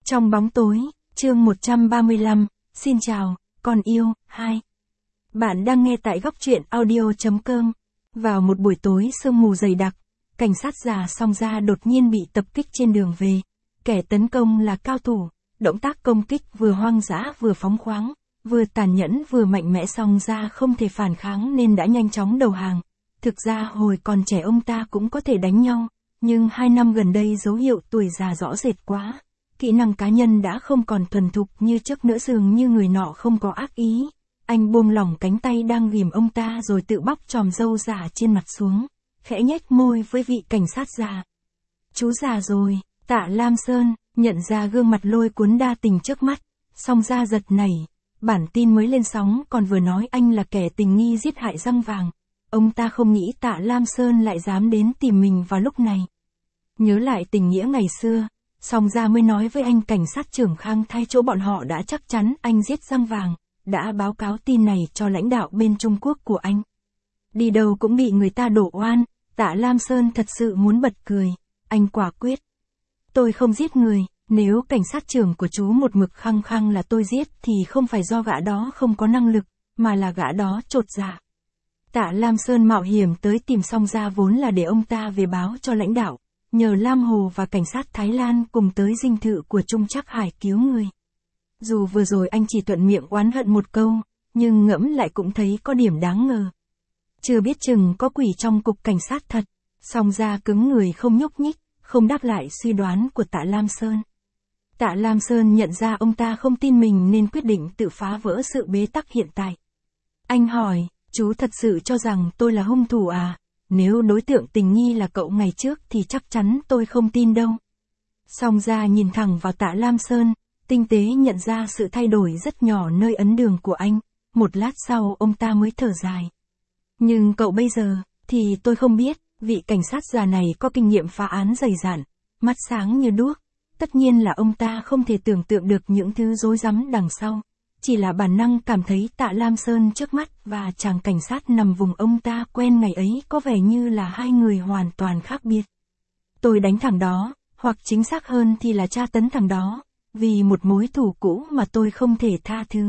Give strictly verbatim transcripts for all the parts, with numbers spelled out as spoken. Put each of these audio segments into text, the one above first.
Trong bóng tối, chương một trăm ba mươi lăm, xin chào, con yêu, hai. Bạn đang nghe tại góc truyện audio chấm com. Vào một buổi tối sương mù dày đặc, cảnh sát già Song Gia đột nhiên bị tập kích trên đường về. Kẻ tấn công là cao thủ, động tác công kích vừa hoang dã vừa phóng khoáng, vừa tàn nhẫn vừa mạnh mẽ. Song Gia không thể phản kháng nên đã nhanh chóng đầu hàng. Thực ra hồi còn trẻ ông ta cũng có thể đánh nhau, nhưng hai năm gần đây dấu hiệu tuổi già rõ rệt quá. Kỹ năng cá nhân đã không còn thuần thục như trước nữa, dường như người nọ không có ác ý. Anh buông lỏng cánh tay đang ghìm ông ta rồi tự bóc chòm râu giả trên mặt xuống, khẽ nhếch môi với vị cảnh sát già. Chú già rồi, Tạ Lam Sơn, nhận ra gương mặt lôi cuốn đa tình trước mắt, Song Gia giật nảy. Bản tin mới lên sóng còn vừa nói anh là kẻ tình nghi giết hại răng vàng. Ông ta không nghĩ Tạ Lam Sơn lại dám đến tìm mình vào lúc này. Nhớ lại tình nghĩa ngày xưa, Song Gia mới nói với anh cảnh sát trưởng Khang thay chỗ bọn họ đã chắc chắn anh giết răng vàng, đã báo cáo tin này cho lãnh đạo bên Trung Quốc của anh. Đi đâu cũng bị người ta đổ oan, Tạ Lam Sơn thật sự muốn bật cười, anh quả quyết. Tôi không giết người, nếu cảnh sát trưởng của chú một mực khăng khăng là tôi giết thì không phải do gã đó không có năng lực, mà là gã đó chột dạ. Tạ Lam Sơn mạo hiểm tới tìm Song Gia vốn là để ông ta về báo cho lãnh đạo, nhờ Lam Hồ và cảnh sát Thái Lan cùng tới dinh thự của Trung Trác Hải cứu người. Dù vừa rồi anh chỉ thuận miệng oán hận một câu, nhưng ngẫm lại cũng thấy có điểm đáng ngờ. Chưa biết chừng có quỷ trong cục cảnh sát thật. Song Gia cứng người không nhúc nhích, không đáp lại suy đoán của Tạ Lam Sơn. Tạ Lam Sơn nhận ra ông ta không tin mình nên quyết định tự phá vỡ sự bế tắc hiện tại. Anh hỏi, chú thật sự cho rằng tôi là hung thủ à? Nếu đối tượng tình nghi là cậu ngày trước thì chắc chắn tôi không tin đâu. Song Gia nhìn thẳng vào Tạ Lam Sơn, tinh tế nhận ra sự thay đổi rất nhỏ nơi ấn đường của anh. Một lát sau ông ta mới thở dài. Nhưng cậu bây giờ, thì tôi không biết. Vị cảnh sát già này có kinh nghiệm phá án dày dặn, mắt sáng như đuốc. Tất nhiên là ông ta không thể tưởng tượng được những thứ rối rắm đằng sau. Chỉ là bản năng cảm thấy Tạ Lam Sơn trước mắt và chàng cảnh sát nằm vùng ông ta quen ngày ấy có vẻ như là hai người hoàn toàn khác biệt. Tôi đánh thằng đó, hoặc chính xác hơn thì là tra tấn thằng đó, vì một mối thù cũ mà tôi không thể tha thứ.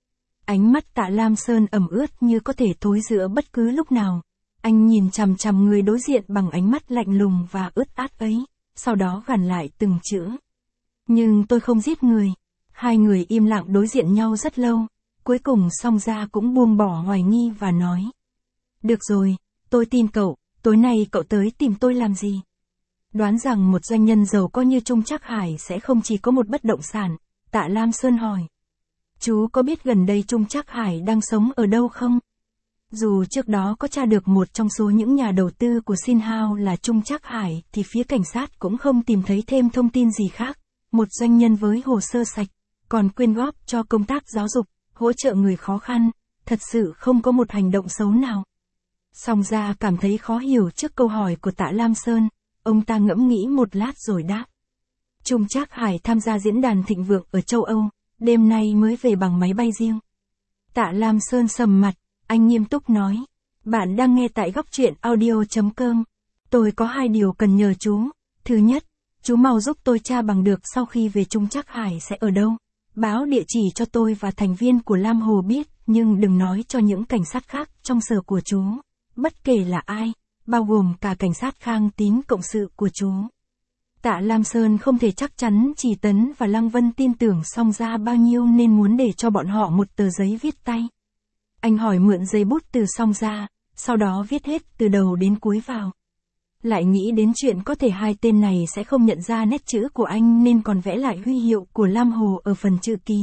Ánh mắt Tạ Lam Sơn ẩm ướt như có thể thối rữa bất cứ lúc nào. Anh nhìn chằm chằm người đối diện bằng ánh mắt lạnh lùng và ướt át ấy, sau đó gằn lại từng chữ. Nhưng tôi không giết người. Hai người im lặng đối diện nhau rất lâu, cuối cùng Song Gia cũng buông bỏ hoài nghi và nói. Được rồi, tôi tin cậu, tối nay cậu tới tìm tôi làm gì? Đoán rằng một doanh nhân giàu có như Trung Trác Hải sẽ không chỉ có một bất động sản, Tạ Lam Sơn hỏi. Chú có biết gần đây Trung Trác Hải đang sống ở đâu không? Dù trước đó có tra được một trong số những nhà đầu tư của Sin Hao là Trung Trác Hải thì phía cảnh sát cũng không tìm thấy thêm thông tin gì khác. Một doanh nhân với hồ sơ sạch, còn quyên góp cho công tác giáo dục, hỗ trợ người khó khăn, thật sự không có một hành động xấu nào. Song Gia cảm thấy khó hiểu trước câu hỏi của Tạ Lam Sơn, ông ta ngẫm nghĩ một lát rồi đáp. Trung Trác Hải tham gia diễn đàn thịnh vượng ở châu Âu, đêm nay mới về bằng máy bay riêng. Tạ Lam Sơn sầm mặt, anh nghiêm túc nói. Bạn đang nghe tại góc truyện audio chấm com. Tôi có hai điều cần nhờ chú. Thứ nhất, chú mau giúp tôi tra bằng được sau khi về Trung Trác Hải sẽ ở đâu. Báo địa chỉ cho tôi và thành viên của Lam Hồ biết, nhưng đừng nói cho những cảnh sát khác trong sở của chú. Bất kể là ai, bao gồm cả cảnh sát Khang Tín cộng sự của chú. Tạ Lam Sơn không thể chắc chắn Chỉ Tấn và Lăng Vân tin tưởng Song Gia bao nhiêu nên muốn để cho bọn họ một tờ giấy viết tay. Anh hỏi mượn giấy bút từ Song Gia, sau đó viết hết từ đầu đến cuối vào. Lại nghĩ đến chuyện có thể hai tên này sẽ không nhận ra nét chữ của anh nên còn vẽ lại huy hiệu của Lam Hồ ở phần chữ ký.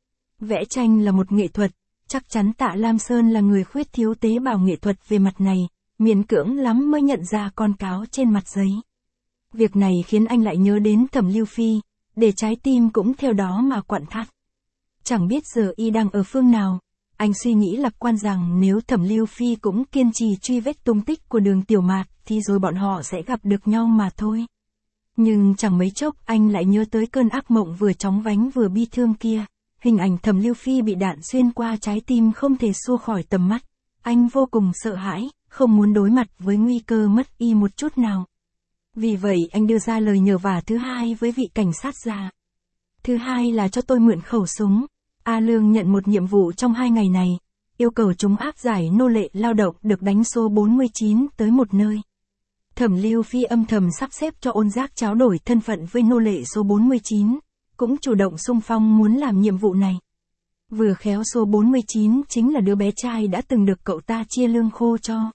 Vẽ tranh là một nghệ thuật, chắc chắn Tạ Lam Sơn là người khuyết thiếu tế bào nghệ thuật về mặt này, miễn cưỡng lắm mới nhận ra con cáo trên mặt giấy. Việc này khiến anh lại nhớ đến Thẩm Lưu Phi, để trái tim cũng theo đó mà quặn thắt. Chẳng biết giờ y đang ở phương nào. Anh suy nghĩ lạc quan rằng nếu Thẩm Lưu Phi cũng kiên trì truy vết tung tích của Đường Tiểu Mạt thì rồi bọn họ sẽ gặp được nhau mà thôi. Nhưng chẳng mấy chốc anh lại nhớ tới cơn ác mộng vừa chóng vánh vừa bi thương kia. Hình ảnh Thẩm Lưu Phi bị đạn xuyên qua trái tim không thể xua khỏi tầm mắt. Anh vô cùng sợ hãi, không muốn đối mặt với nguy cơ mất y một chút nào. Vì vậy anh đưa ra lời nhờ vả thứ hai với vị cảnh sát già. Thứ hai là cho tôi mượn khẩu súng. A Lương nhận một nhiệm vụ trong hai ngày này, yêu cầu chúng áp giải nô lệ lao động được đánh số bốn mươi chín tới một nơi. Thẩm Lưu Phi âm thầm sắp xếp cho Ôn Giác tráo đổi thân phận với nô lệ số bốn mươi chín, cũng chủ động xung phong muốn làm nhiệm vụ này. Vừa khéo số bốn mươi chín chính là đứa bé trai đã từng được cậu ta chia lương khô cho.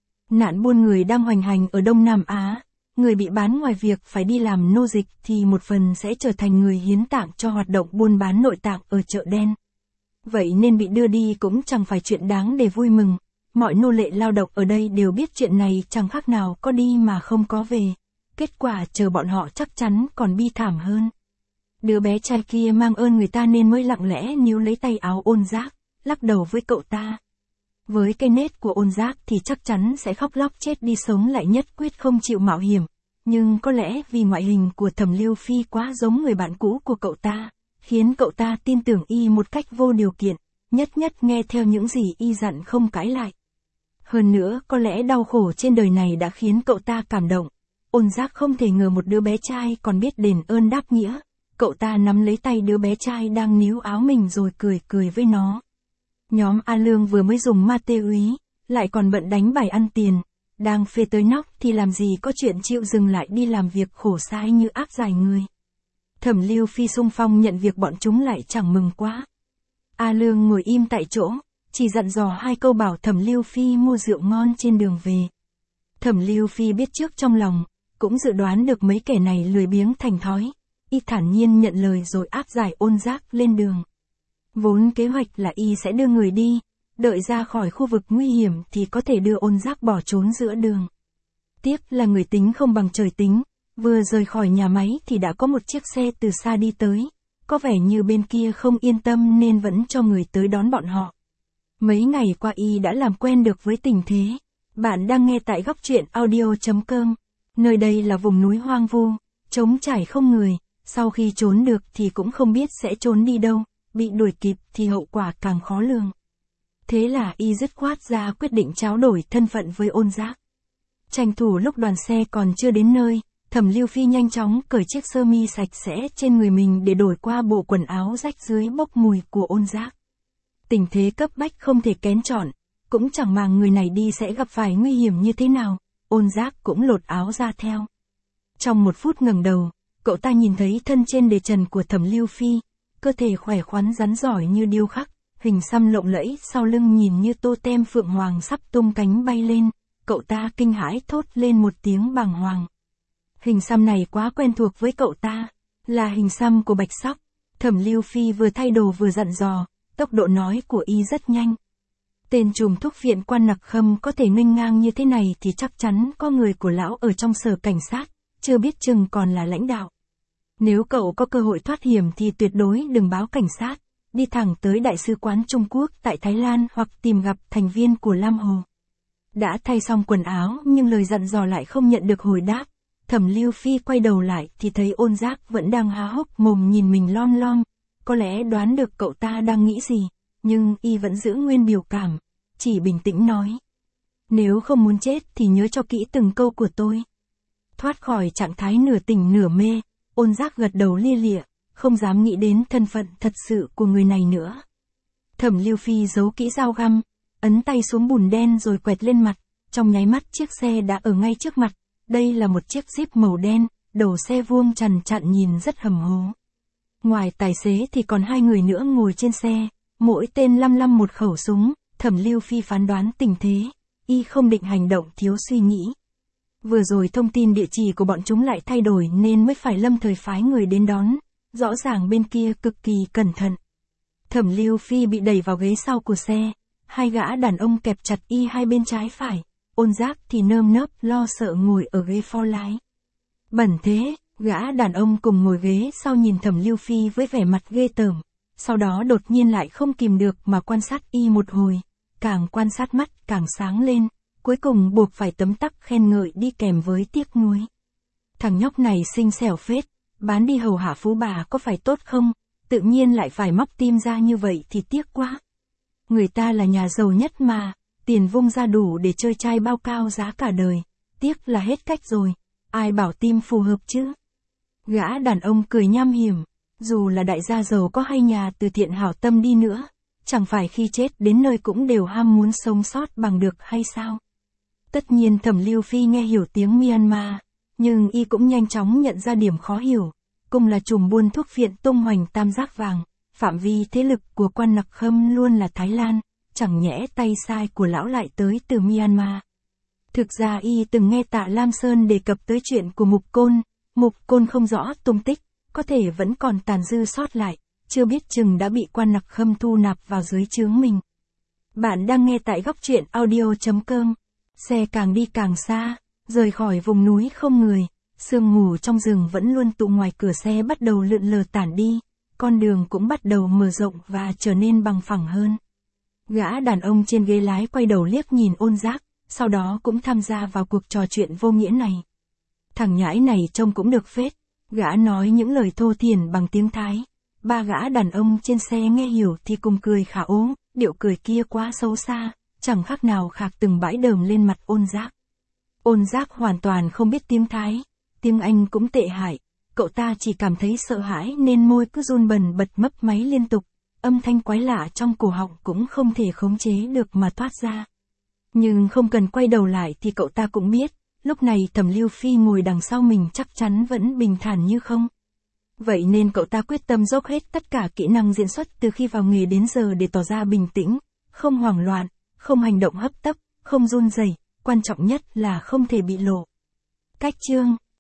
Nạn buôn người đang hoành hành ở Đông Nam Á, người bị bán ngoài việc phải đi làm nô dịch thì một phần sẽ trở thành người hiến tạng cho hoạt động buôn bán nội tạng ở chợ đen. Vậy nên bị đưa đi cũng chẳng phải chuyện đáng để vui mừng, mọi nô lệ lao động ở đây đều biết chuyện này chẳng khác nào có đi mà không có về, kết quả chờ bọn họ chắc chắn còn bi thảm hơn. Đứa bé trai kia mang ơn người ta nên mới lặng lẽ níu lấy tay áo Ôn Giác, lắc đầu với cậu ta. Với cái nết của Ôn Giác thì chắc chắn sẽ khóc lóc chết đi sống lại nhất quyết không chịu mạo hiểm, nhưng có lẽ vì ngoại hình của Thẩm Lưu Phi quá giống người bạn cũ của cậu ta, khiến cậu ta tin tưởng y một cách vô điều kiện, nhất nhất nghe theo những gì y dặn không cãi lại. Hơn nữa có lẽ đau khổ trên đời này đã khiến cậu ta cảm động. Ôn Giác không thể ngờ một đứa bé trai còn biết đền ơn đáp nghĩa. Cậu ta nắm lấy tay đứa bé trai đang níu áo mình rồi cười cười với nó. Nhóm A Lương vừa mới dùng ma tê úy, lại còn bận đánh bài ăn tiền, đang phê tới nóc thì làm gì có chuyện chịu dừng lại đi làm việc khổ sai như áp giải người. Thẩm Lưu Phi xung phong nhận việc bọn chúng lại chẳng mừng quá. A Lương ngồi im tại chỗ, chỉ dặn dò hai câu bảo Thẩm Lưu Phi mua rượu ngon trên đường về. Thẩm Lưu Phi biết trước trong lòng, cũng dự đoán được mấy kẻ này lười biếng thành thói, y thản nhiên nhận lời rồi áp giải Ôn Giác lên đường. Vốn kế hoạch là y sẽ đưa người đi, đợi ra khỏi khu vực nguy hiểm thì có thể đưa Ôn Giác bỏ trốn giữa đường. Tiếc là người tính không bằng trời tính, vừa rời khỏi nhà máy thì đã có một chiếc xe từ xa đi tới, có vẻ như bên kia không yên tâm nên vẫn cho người tới đón bọn họ. Mấy ngày qua y đã làm quen được với tình thế. Bạn đang nghe tại góc truyện audio chấm com. Nơi đây là vùng núi hoang vu, trống trải không người, sau khi trốn được thì cũng không biết sẽ trốn đi đâu, bị đuổi kịp thì hậu quả càng khó lường. Thế là y dứt khoát ra quyết định tráo đổi thân phận với Ôn Giác. Tranh thủ lúc đoàn xe còn chưa đến nơi, Thẩm Lưu Phi nhanh chóng cởi chiếc sơ mi sạch sẽ trên người mình để đổi qua bộ quần áo rách dưới bốc mùi của Ôn Giác. Tình thế cấp bách không thể kén chọn, cũng chẳng màng người này đi sẽ gặp phải nguy hiểm như thế nào, Ôn Giác cũng lột áo ra theo. Trong một phút ngẩng đầu, cậu ta nhìn thấy thân trên đề trần của Thẩm Lưu Phi, cơ thể khỏe khoắn rắn giỏi như điêu khắc, hình xăm lộng lẫy sau lưng nhìn như tô tem phượng hoàng sắp tung cánh bay lên, cậu ta kinh hãi thốt lên một tiếng bàng hoàng. Hình xăm này quá quen thuộc với cậu ta, là hình xăm của Bạch Sóc. Thẩm Lưu Phi vừa thay đồ vừa dặn dò, tốc độ nói của y rất nhanh. Tên trùm thuốc viện quan Nặc Khâm có thể nghênh ngang như thế này thì chắc chắn có người của lão ở trong sở cảnh sát, chưa biết chừng còn là lãnh đạo. Nếu cậu có cơ hội thoát hiểm thì tuyệt đối đừng báo cảnh sát, đi thẳng tới Đại sứ quán Trung Quốc tại Thái Lan hoặc tìm gặp thành viên của Lam Hồ. Đã thay xong quần áo nhưng lời dặn dò lại không nhận được hồi đáp. Thẩm Lưu Phi quay đầu lại thì thấy Ôn Giác vẫn đang há hốc mồm nhìn mình lom lom, có lẽ đoán được cậu ta đang nghĩ gì, nhưng y vẫn giữ nguyên biểu cảm, chỉ bình tĩnh nói. Nếu không muốn chết thì nhớ cho kỹ từng câu của tôi. Thoát khỏi trạng thái nửa tỉnh nửa mê, Ôn Giác gật đầu lia lịa, không dám nghĩ đến thân phận thật sự của người này nữa. Thẩm Lưu Phi giấu kỹ dao găm, ấn tay xuống bùn đen rồi quẹt lên mặt, trong nháy mắt chiếc xe đã ở ngay trước mặt. Đây là một chiếc Jeep màu đen, đầu xe vuông chằn chặn nhìn rất hầm hố. Ngoài tài xế thì còn hai người nữa ngồi trên xe, mỗi tên lăm lăm một khẩu súng. Thẩm Lưu Phi phán đoán tình thế, y không định hành động thiếu suy nghĩ. Vừa rồi thông tin địa chỉ của bọn chúng lại thay đổi nên mới phải lâm thời phái người đến đón, rõ ràng bên kia cực kỳ cẩn thận. Thẩm Lưu Phi bị đẩy vào ghế sau của xe, hai gã đàn ông kẹp chặt y hai bên trái phải. Ôn Giác thì nơm nớp lo sợ ngồi ở ghế phó lái. Bẩn thế, gã đàn ông cùng ngồi ghế sau nhìn Thẩm Lưu Phi với vẻ mặt ghê tởm, sau đó đột nhiên lại không kìm được mà quan sát y một hồi, càng quan sát mắt càng sáng lên, cuối cùng buộc phải tấm tắc khen ngợi đi kèm với tiếc nuối. Thằng nhóc này xinh xẻo phết, bán đi hầu hạ phú bà có phải tốt không, tự nhiên lại phải móc tim ra như vậy thì tiếc quá. Người ta là nhà giàu nhất mà. Tiền vung ra đủ để chơi trai bao cao giá cả đời, tiếc là hết cách rồi, ai bảo tim phù hợp chứ. Gã đàn ông cười nham hiểm, Dù là đại gia giàu có hay nhà từ thiện hảo tâm đi nữa, chẳng phải khi chết đến nơi cũng đều ham muốn sống sót bằng được hay sao? Tất nhiên Thẩm Lưu Phi nghe hiểu tiếng Myanmar, nhưng y cũng nhanh chóng nhận ra điểm khó hiểu, cùng là chùm buôn thuốc phiện tung hoành tam giác vàng, phạm vi thế lực của Quan Nặc Khâm luôn là Thái Lan, chẳng nhẽ tay sai của lão lại tới từ Myanmar. Thực ra y từng nghe Tạ Lam Sơn đề cập tới chuyện của Mục Côn, Mục Côn không rõ tung tích, có thể vẫn còn tàn dư sót lại, chưa biết chừng đã bị Quan Nặc Khâm thu nạp vào dưới trướng mình. Bạn đang nghe tại góc truyện audio.com. Xe càng đi càng xa, rời khỏi vùng núi không người, sương mù trong rừng vẫn luôn tụ ngoài cửa xe bắt đầu lượn lờ tản đi, con đường cũng bắt đầu mở rộng và trở nên bằng phẳng hơn. Gã đàn ông trên ghế lái quay đầu liếc nhìn Ôn Giác, sau đó cũng tham gia vào cuộc trò chuyện vô nghĩa này. Thằng nhãi này trông cũng được phết, gã nói những lời thô thiển bằng tiếng Thái. Ba gã đàn ông trên xe nghe hiểu thì cùng cười khả ố, điệu cười kia quá xấu xa, chẳng khác nào khạc từng bãi đờm lên mặt Ôn Giác. Ôn Giác hoàn toàn không biết tiếng Thái, tiếng Anh cũng tệ hại, cậu ta chỉ cảm thấy sợ hãi nên môi cứ run bần bật mấp máy liên tục, âm thanh quái lạ trong cổ họng cũng không thể khống chế được mà thoát ra. Nhưng không cần quay đầu lại thì cậu ta cũng biết, lúc này Thẩm Lưu Phi ngồi đằng sau mình chắc chắn vẫn bình thản như không. Vậy nên cậu ta quyết tâm dốc hết tất cả kỹ năng diễn xuất từ khi vào nghề đến giờ để tỏ ra bình tĩnh, không hoảng loạn, không hành động hấp tấp, không run rẩy, quan trọng nhất là không thể bị lộ. Cách chương